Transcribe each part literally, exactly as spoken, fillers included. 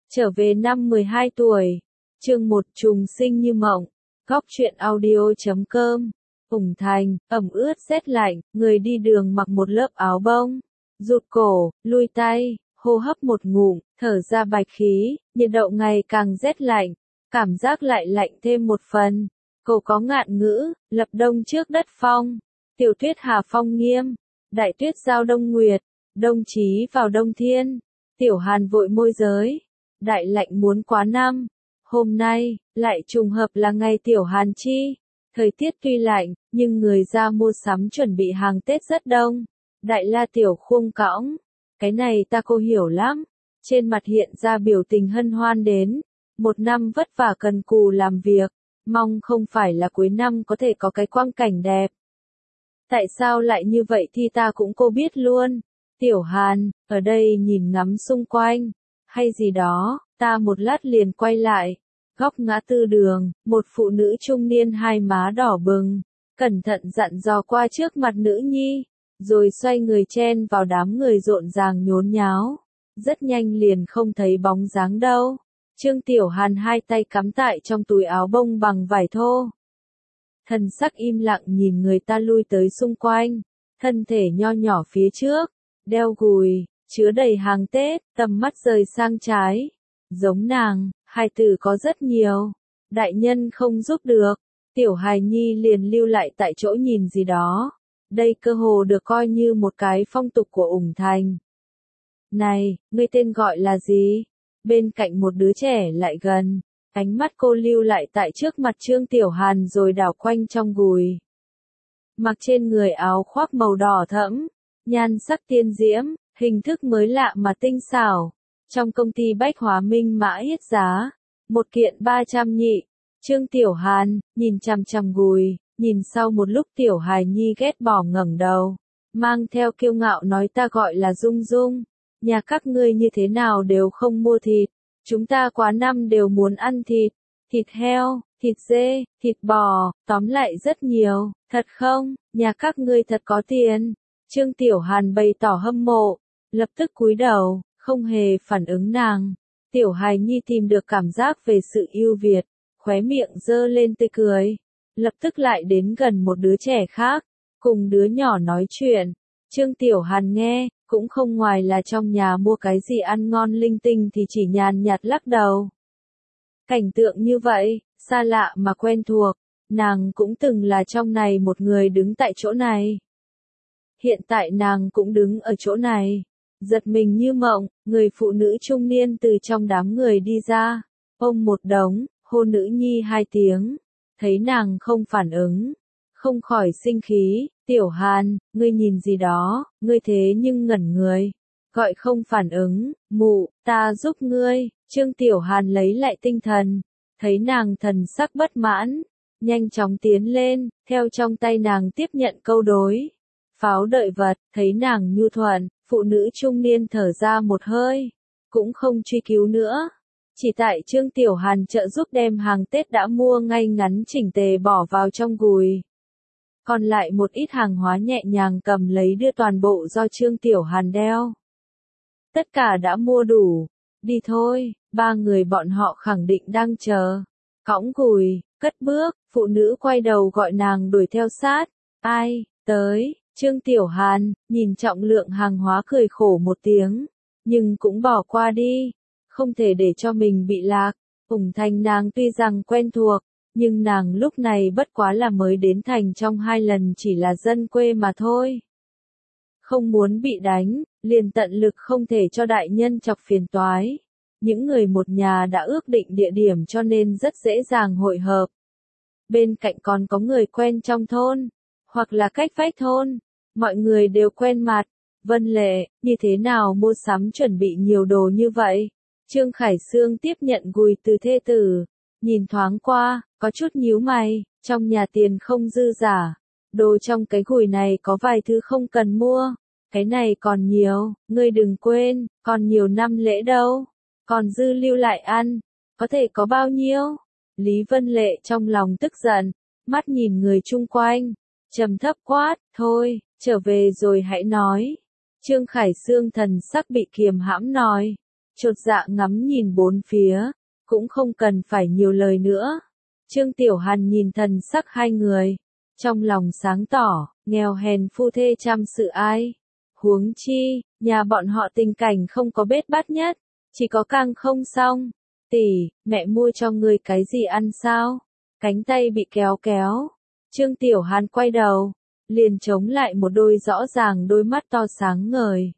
Trở về năm mười hai tuổi. Chương một trùng sinh như mộng. Góc truyện audio chấm com. Ủng Thành, ẩm ướt rét lạnh, người đi đường mặc một lớp áo bông, rụt cổ, lui tay, hô hấp một ngụm, thở ra bạch khí, nhiệt độ ngày càng rét lạnh, cảm giác lại lạnh thêm một phần. Cổ có ngạn ngữ, lập đông trước đất phong, tiểu tuyết hà phong nghiêm, đại tuyết giao đông nguyệt, đông chí vào đông thiên, tiểu hàn vội môi giới, đại lạnh muốn quá năm. Hôm nay, lại trùng hợp là ngày tiểu hàn chi. Thời tiết tuy lạnh, nhưng người ra mua sắm chuẩn bị hàng Tết rất đông. Đại la tiểu khung cõng. Cái này ta cô hiểu lắm. Trên mặt hiện ra biểu tình hân hoan đến. Một năm vất vả cần cù làm việc. Mong không phải là cuối năm có thể có cái quang cảnh đẹp. Tại sao lại như vậy thì ta cũng cô biết luôn. Tiểu Hàn, ở đây nhìn ngắm xung quanh. Hay gì đó, ta một lát liền quay lại. Góc ngã tư đường, một phụ nữ trung niên hai má đỏ bừng, cẩn thận dặn dò qua trước mặt nữ nhi, rồi xoay người chen vào đám người rộn ràng nhốn nháo. Rất nhanh liền không thấy bóng dáng đâu. Trương Tiểu Hàn hai tay cắm tại trong túi áo bông bằng vải thô. Thần sắc im lặng nhìn người ta lui tới xung quanh, thân thể nho nhỏ phía trước, đeo gùi, chứa đầy hàng Tết, tầm mắt rời sang trái. Giống nàng, hài tử có rất nhiều, đại nhân không giúp được, tiểu hài nhi liền lưu lại tại chỗ nhìn gì đó. Đây cơ hồ được coi như một cái phong tục của Ủng Thành. Này, ngươi tên gọi là gì? Bên cạnh một đứa trẻ lại gần, ánh mắt cô lưu lại tại trước mặt Trương Tiểu Hàn rồi đảo quanh trong gùi. Mặc trên người áo khoác màu đỏ thẫm, nhan sắc tiên diễm, hình thức mới lạ mà tinh xảo. Trong công ty Bách Hóa Minh Mã hết giá, một kiện ba trăm nhị. Trương Tiểu Hàn, nhìn chằm chằm gùi, nhìn sau một lúc Tiểu Hài Nhi ghét bỏ ngẩng đầu, mang theo kiêu ngạo nói ta gọi là Dung Dung, nhà các ngươi như thế nào đều không mua thịt, chúng ta quá năm đều muốn ăn thịt, thịt heo, thịt dê, thịt bò, tóm lại rất nhiều, thật không, nhà các ngươi thật có tiền. Trương Tiểu Hàn bày tỏ hâm mộ, lập tức cúi đầu. Không hề phản ứng nàng. Tiểu hài nhi tìm được cảm giác về sự ưu việt, khóe miệng giơ lên tươi cười. Lập tức lại đến gần một đứa trẻ khác, cùng đứa nhỏ nói chuyện. Trương Tiểu Hàn nghe, cũng không ngoài là trong nhà mua cái gì ăn ngon linh tinh thì chỉ nhàn nhạt lắc đầu. Cảnh tượng như vậy, xa lạ mà quen thuộc, nàng cũng từng là trong này một người đứng tại chỗ này. Hiện tại nàng cũng đứng ở chỗ này. Giật mình như mộng, người phụ nữ trung niên từ trong đám người đi ra, ôm một đống, hô nữ nhi hai tiếng, thấy nàng không phản ứng, không khỏi sinh khí, Tiểu Hàn, ngươi nhìn gì đó, ngươi thế nhưng ngẩn người, gọi không phản ứng, mụ, ta giúp ngươi. Trương Tiểu Hàn lấy lại tinh thần, thấy nàng thần sắc bất mãn, nhanh chóng tiến lên, theo trong tay nàng tiếp nhận câu đối. Pháo đợi vật, thấy nàng nhu thuận, phụ nữ trung niên thở ra một hơi, cũng không truy cứu nữa. Chỉ tại Trương Tiểu Hàn trợ giúp đem hàng Tết đã mua ngay ngắn chỉnh tề bỏ vào trong gùi. Còn lại một ít hàng hóa nhẹ nhàng cầm lấy đưa toàn bộ do Trương Tiểu Hàn đeo. Tất cả đã mua đủ, đi thôi, ba người bọn họ khẳng định đang chờ. Cõng gùi, cất bước, phụ nữ quay đầu gọi nàng đuổi theo sát. Ai, tới. Trương Tiểu Hàn, nhìn trọng lượng hàng hóa cười khổ một tiếng, nhưng cũng bỏ qua đi, không thể để cho mình bị lạc. Ủng Thành nàng tuy rằng quen thuộc, nhưng nàng lúc này bất quá là mới đến thành trong hai lần chỉ là dân quê mà thôi. Không muốn bị đánh, liền tận lực không thể cho đại nhân chọc phiền toái. Những người một nhà đã ước định địa điểm cho nên rất dễ dàng hội hợp. Bên cạnh còn có người quen trong thôn, hoặc là cách vách thôn. Mọi người đều quen mặt. Vân Lệ, như thế nào mua sắm chuẩn bị nhiều đồ như vậy? Trương Khải Sương tiếp nhận gùi từ thê tử. Nhìn thoáng qua, có chút nhíu mày, trong nhà tiền không dư giả. Đồ trong cái gùi này có vài thứ không cần mua. Cái này còn nhiều, ngươi đừng quên, còn nhiều năm lễ đâu. Còn dư lưu lại ăn, có thể có bao nhiêu? Lý Vân Lệ trong lòng tức giận, mắt nhìn người chung quanh. Trầm thấp quát, thôi, trở về rồi hãy nói. Trương Khải Sương thần sắc bị kiềm hãm nói. chột dạ ngắm nhìn bốn phía, cũng không cần phải nhiều lời nữa. Trương Tiểu Hàn nhìn thần sắc hai người, trong lòng sáng tỏ, nghèo hèn phu thê chăm sự ai. Huống chi, nhà bọn họ tình cảnh không có bết bát nhất, chỉ có càng không xong. Tỷ, mẹ mua cho người cái gì ăn sao? Cánh tay bị kéo kéo. Trương Tiểu Hàn quay đầu, liền chống lại một đôi rõ ràng đôi mắt to sáng ngời.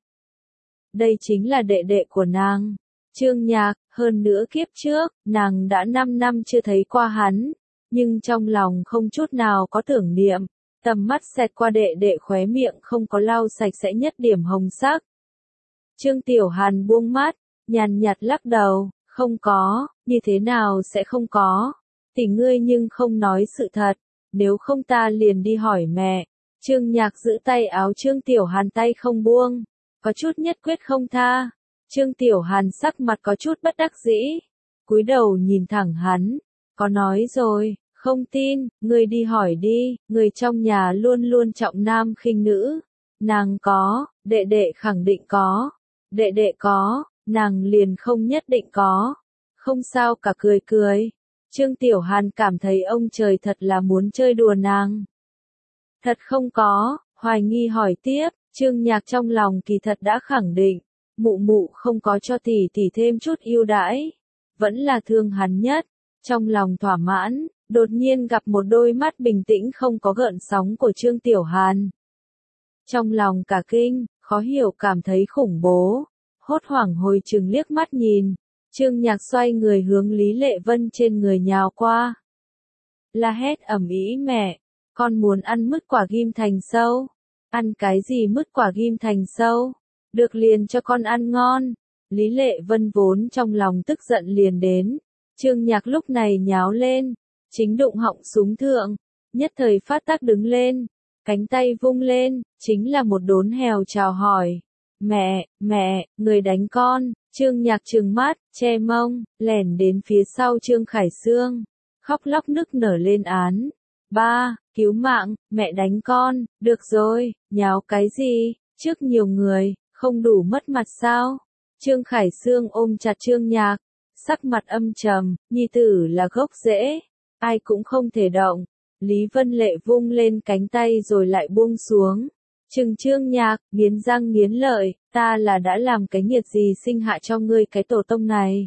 Đây chính là đệ đệ của nàng, Trương Nhạc, hơn nữa kiếp trước, nàng đã năm năm chưa thấy qua hắn, nhưng trong lòng không chút nào có tưởng niệm, tầm mắt xẹt qua đệ đệ khóe miệng không có lau sạch sẽ nhất điểm hồng sắc. Trương Tiểu Hàn buông mắt, nhàn nhạt lắc đầu, không có, như thế nào sẽ không có, tỷ ngươi nhưng không nói sự thật, nếu không ta liền đi hỏi mẹ. Trương Nhạc giữ tay áo Trương Tiểu Hàn tay không buông, có chút nhất quyết không tha. Trương Tiểu Hàn sắc mặt có chút bất đắc dĩ, cúi đầu nhìn thẳng hắn, có nói rồi, không tin, ngươi đi hỏi đi, người trong nhà luôn luôn trọng nam khinh nữ, nàng có, đệ đệ khẳng định có, đệ đệ có, nàng liền không nhất định có, không sao cả cười cười. Trương Tiểu Hàn cảm thấy ông trời thật là muốn chơi đùa nàng. Thật không có, hoài nghi hỏi tiếp, Trương Nhạc trong lòng kỳ thật đã khẳng định, mụ mụ không có cho tỷ tỷ thêm chút ưu đãi, vẫn là thương hắn nhất, trong lòng thỏa mãn, đột nhiên gặp một đôi mắt bình tĩnh không có gợn sóng của Trương Tiểu Hàn. Trong lòng cả kinh, khó hiểu cảm thấy khủng bố, hốt hoảng hồi chừng liếc mắt nhìn, Trương Nhạc xoay người hướng Lý Lệ Vân trên người nhào qua. La hét ầm ĩ mẹ, con muốn ăn mứt quả ghim thành sâu. Ăn cái gì mứt quả ghim thành sâu? Được liền cho con ăn ngon. Lý Lệ Vân vốn trong lòng tức giận liền đến. Trương Nhạc lúc này nháo lên, chính đụng họng súng thượng, nhất thời phát tác đứng lên, cánh tay vung lên, chính là một đốn hèo chào hỏi. Mẹ, mẹ, người đánh con. Trương Nhạc trừng mắt, che mông, lẻn đến phía sau Trương Khải Sương, khóc lóc nức nở lên án. Ba, cứu mạng, mẹ đánh con, được rồi, nháo cái gì, trước nhiều người, không đủ mất mặt sao? Trương Khải Sương ôm chặt Trương Nhạc, sắc mặt âm trầm, nhi tử là gốc rễ, ai cũng không thể động. Lý Vân Lệ vung lên cánh tay rồi lại buông xuống. Trừng Trương Nhạc, nghiến răng nghiến lợi, ta là đã làm cái nghiệt gì sinh hạ cho ngươi cái tổ tông này.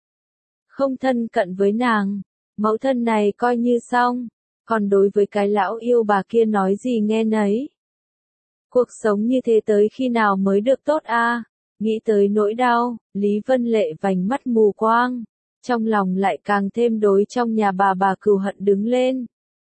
Không thân cận với nàng, mẫu thân này coi như xong, còn đối với cái lão yêu bà kia nói gì nghe nấy. Cuộc sống như thế tới khi nào mới được tốt a? Nghĩ tới nỗi đau, Lý Vân Lệ vành mắt mù quang, trong lòng lại càng thêm đối trong nhà bà bà cừu hận đứng lên.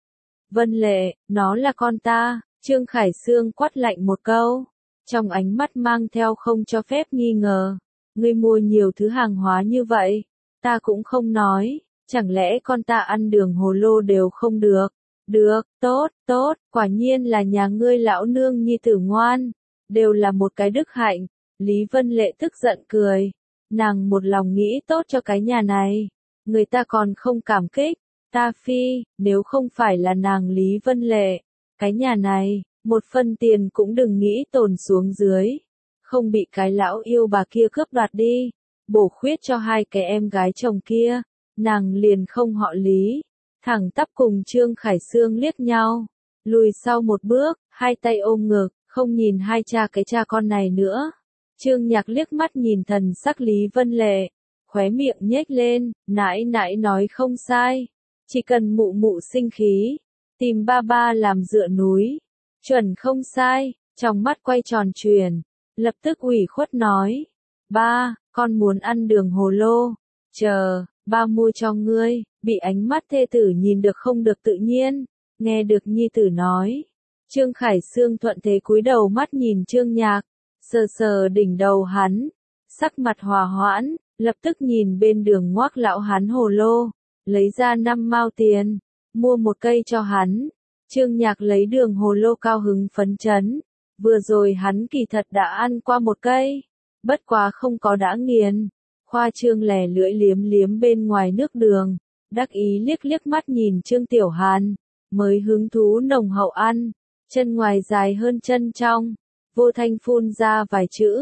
Vân Lệ, nó là con ta. Trương Khải Sương quát lạnh một câu, trong ánh mắt mang theo không cho phép nghi ngờ. Ngươi mua nhiều thứ hàng hóa như vậy, ta cũng không nói, chẳng lẽ con ta ăn đường hồ lô đều không được? Được, tốt, tốt, quả nhiên là nhà ngươi lão nương nhi tử ngoan, đều là một cái đức hạnh. Lý Vân Lệ tức giận cười, nàng một lòng nghĩ tốt cho cái nhà này, người ta còn không cảm kích, ta phi, nếu không phải là nàng Lý Vân Lệ. Cái nhà này, một phân tiền cũng đừng nghĩ tồn xuống dưới, không bị cái lão yêu bà kia cướp đoạt đi, bổ khuyết cho hai cái em gái chồng kia, nàng liền không họ Lý, thẳng tắp cùng Trương Khải Sương liếc nhau, lùi sau một bước, hai tay ôm ngực, không nhìn hai cha cái cha con này nữa. Trương Nhạc liếc mắt nhìn thần sắc Lý Vân Lệ, khóe miệng nhếch lên, nãi nãi nói không sai, chỉ cần mụ mụ sinh khí. Tìm ba ba làm dựa núi, chuẩn không sai, trong mắt quay tròn truyền, lập tức ủy khuất nói, ba, con muốn ăn đường hồ lô, chờ, ba mua cho ngươi, bị ánh mắt thê tử nhìn được không được tự nhiên, nghe được nhi tử nói. Trương Khải Sương thuận thế cúi đầu mắt nhìn Trương Nhạc, sờ sờ đỉnh đầu hắn, sắc mặt hòa hoãn, lập tức nhìn bên đường ngoác lão hắn hồ lô, lấy ra năm mao tiền. Mua một cây cho hắn. Trương Nhạc lấy đường hồ lô cao hứng phấn chấn. Vừa rồi hắn kỳ thật đã ăn qua một cây. Bất quá không có đã nghiền. Khoa Trương lè lưỡi liếm liếm bên ngoài nước đường. Đắc ý liếc liếc mắt nhìn Trương Tiểu Hàn. Mới hứng thú nồng hậu ăn. Chân ngoài dài hơn chân trong. Vô thanh phun ra vài chữ.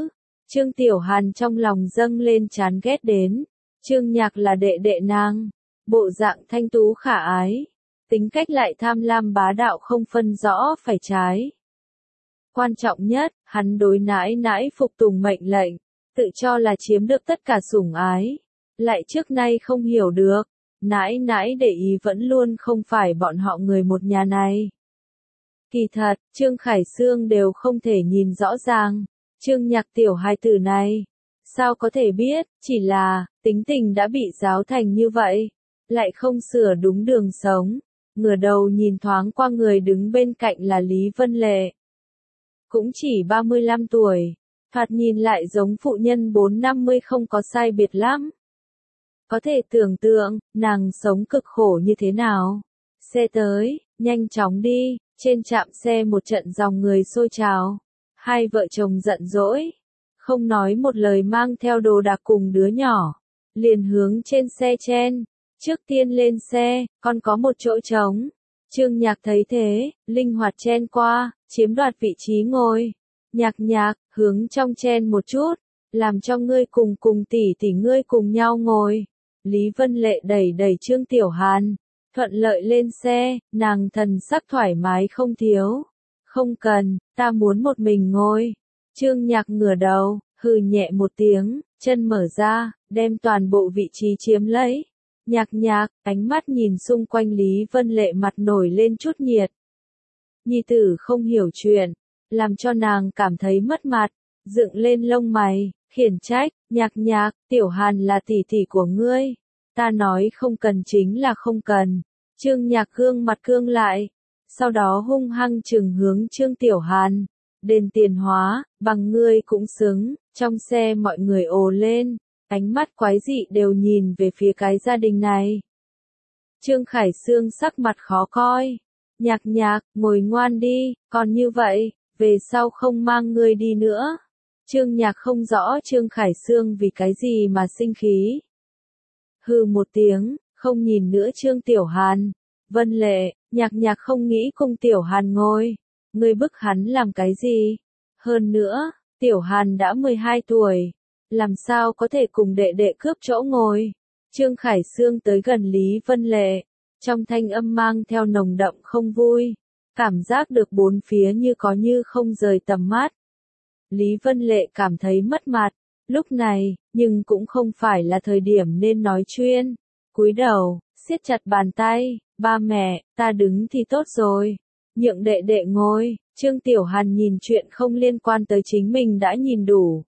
Trương Tiểu Hàn trong lòng dâng lên chán ghét đến. Trương Nhạc là đệ đệ nàng, bộ dạng thanh tú khả ái, tính cách lại tham lam bá đạo không phân rõ phải trái. Quan trọng nhất, hắn đối nãi nãi phục tùng mệnh lệnh, tự cho là chiếm được tất cả sủng ái, lại trước nay không hiểu được, nãi nãi để ý vẫn luôn không phải bọn họ người một nhà này. Kỳ thật, Trương Khải Sương đều không thể nhìn rõ ràng, Trương Nhạc tiểu hài tử này, sao có thể biết, chỉ là, tính tình đã bị giáo thành như vậy, lại không sửa đúng đường sống, ngửa đầu nhìn thoáng qua người đứng bên cạnh là Lý Vân Lệ. Cũng chỉ ba mươi lăm tuổi, thoạt nhìn lại giống phụ nhân bốn năm mươi không có sai biệt lắm. Có thể tưởng tượng, nàng sống cực khổ như thế nào. Xe tới, nhanh chóng đi, trên trạm xe một trận dòng người xôi trào. Hai vợ chồng giận dỗi, không nói một lời mang theo đồ đạc cùng đứa nhỏ, liền hướng trên xe chen. Trước tiên lên xe, còn có một chỗ trống. Trương Nhạc thấy thế, linh hoạt chen qua, chiếm đoạt vị trí ngồi. Nhạc Nhạc, hướng trong chen một chút, làm cho ngươi cùng cùng tỷ tỷ ngươi cùng nhau ngồi. Lý Vân Lệ đẩy đẩy Trương Tiểu Hàn, thuận lợi lên xe, nàng thần sắc thoải mái không thiếu. Không cần, ta muốn một mình ngồi. Trương Nhạc ngửa đầu, hừ nhẹ một tiếng, chân mở ra, đem toàn bộ vị trí chiếm lấy. Nhạc Nhạc, ánh mắt nhìn xung quanh Lý Vân Lệ mặt nổi lên chút nhiệt. Nhi tử không hiểu chuyện, làm cho nàng cảm thấy mất mặt, dựng lên lông mày, khiển trách, Nhạc Nhạc, Tiểu Hàn là tỷ tỷ của ngươi. Ta nói không cần chính là không cần. Trương Nhạc gương mặt cương lại, sau đó hung hăng trừng hướng Trương Tiểu Hàn. Đền tiền hóa, bằng ngươi cũng xứng, trong xe mọi người ồ lên. Ánh mắt quái dị đều nhìn về phía cái gia đình này. Trương Khải Sương sắc mặt khó coi. Nhạc Nhạc, ngồi ngoan đi, còn như vậy, về sau không mang ngươi đi nữa. Trương Nhạc không rõ Trương Khải Sương vì cái gì mà sinh khí. Hừ một tiếng, không nhìn nữa Trương Tiểu Hàn. Vân Lệ, Nhạc Nhạc không nghĩ cùng Tiểu Hàn ngồi. Ngươi bức hắn làm cái gì? Hơn nữa, Tiểu Hàn đã mười hai tuổi. Làm sao có thể cùng đệ đệ cướp chỗ ngồi? Trương Khải Sương tới gần Lý Vân Lệ, trong thanh âm mang theo nồng đậm không vui, cảm giác được bốn phía như có như không rời tầm mắt. Lý Vân Lệ cảm thấy mất mặt, lúc này, nhưng cũng không phải là thời điểm nên nói chuyên. Cúi đầu, siết chặt bàn tay, ba mẹ, ta đứng thì tốt rồi, nhượng đệ đệ ngồi. Trương Tiểu Hàn nhìn chuyện không liên quan tới chính mình đã nhìn đủ.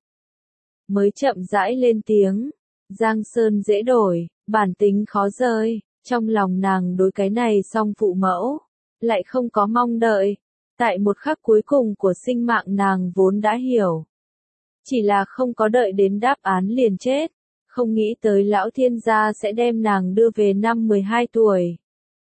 Mới chậm rãi lên tiếng, Giang Sơn dễ đổi, bản tính khó rơi, trong lòng nàng đối cái này song phụ mẫu, lại không có mong đợi, tại một khắc cuối cùng của sinh mạng nàng vốn đã hiểu. Chỉ là không có đợi đến đáp án liền chết, không nghĩ tới lão thiên gia sẽ đem nàng đưa về năm mười hai tuổi.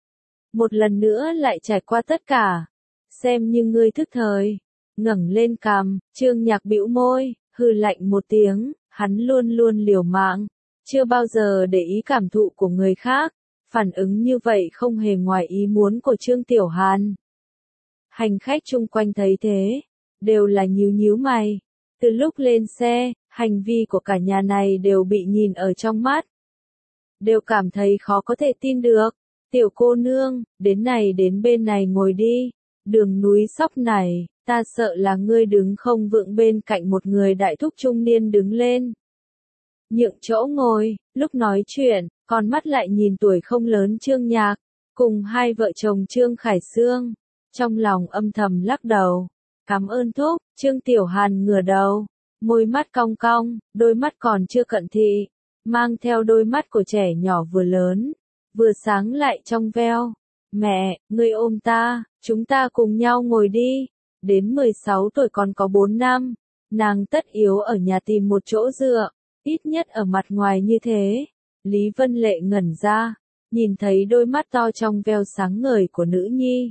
Một lần nữa lại trải qua tất cả, xem như ngươi thức thời, ngẩng lên cằm, Trương Nhạc bĩu môi. Hừ lạnh một tiếng, hắn luôn luôn liều mạng, chưa bao giờ để ý cảm thụ của người khác, phản ứng như vậy không hề ngoài ý muốn của Trương Tiểu Hàn. Hành khách chung quanh thấy thế, đều là nhíu nhíu mày, từ lúc lên xe, hành vi của cả nhà này đều bị nhìn ở trong mắt. Đều cảm thấy khó có thể tin được, tiểu cô nương, đến này đến bên này ngồi đi, đường núi sóc này. Ta sợ là ngươi đứng không vững bên cạnh một người đại thúc trung niên đứng lên. Nhượng chỗ ngồi, lúc nói chuyện, con mắt lại nhìn tuổi không lớn Trương Nhạc, cùng hai vợ chồng Trương Khải Sương. Trong lòng âm thầm lắc đầu. Cảm ơn thúc, Trương Tiểu Hàn ngửa đầu, môi mắt cong cong, đôi mắt còn chưa cận thị, mang theo đôi mắt của trẻ nhỏ vừa lớn, vừa sáng lại trong veo. Mẹ, ngươi ôm ta, chúng ta cùng nhau ngồi đi. Đến mười sáu tuổi còn có bốn năm, nàng tất yếu ở nhà tìm một chỗ dựa, ít nhất ở mặt ngoài như thế. Lý Vân Lệ ngẩn ra, nhìn thấy đôi mắt to trong veo sáng ngời của nữ nhi.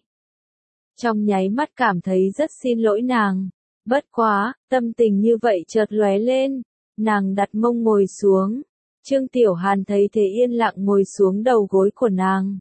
Trong nháy mắt cảm thấy rất xin lỗi nàng, bất quá, tâm tình như vậy chợt lóe lên, nàng đặt mông ngồi xuống. Trương Tiểu Hàn thấy thế yên lặng ngồi xuống đầu gối của nàng.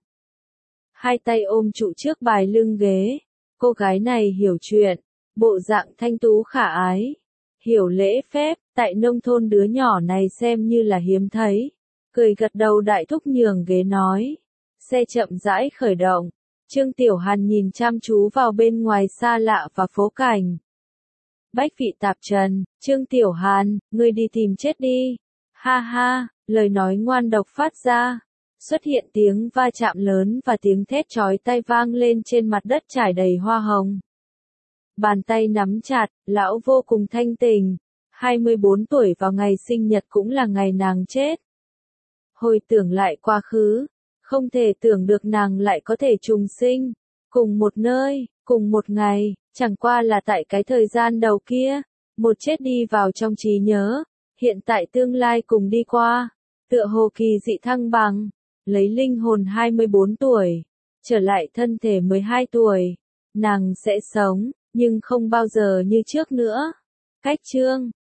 Hai tay ôm trụ trước bài lưng ghế. Cô gái này hiểu chuyện, bộ dạng thanh tú khả ái, hiểu lễ phép, tại nông thôn đứa nhỏ này xem như là hiếm thấy. Cười gật đầu đại thúc nhường ghế nói. Xe chậm rãi khởi động. Trương Tiểu Hàn nhìn chăm chú vào bên ngoài xa lạ và phố cảnh. Bách vị tạp trần, Trương Tiểu Hàn, ngươi đi tìm chết đi. Ha ha, lời nói ngoan độc phát ra. Xuất hiện tiếng va chạm lớn và tiếng thét chói tai vang lên trên mặt đất trải đầy hoa hồng. Bàn tay nắm chặt, lão vô cùng thanh tình. hai mươi bốn tuổi vào ngày sinh nhật cũng là ngày nàng chết. Hồi tưởng lại quá khứ, không thể tưởng được nàng lại có thể trùng sinh, cùng một nơi, cùng một ngày, chẳng qua là tại cái thời gian đầu kia, một chết đi vào trong trí nhớ, hiện tại tương lai cùng đi qua, tựa hồ kỳ dị thăng bằng, lấy linh hồn hai mươi bốn tuổi, trở lại thân thể mười hai tuổi, nàng sẽ sống, nhưng không bao giờ như trước nữa. Cách chương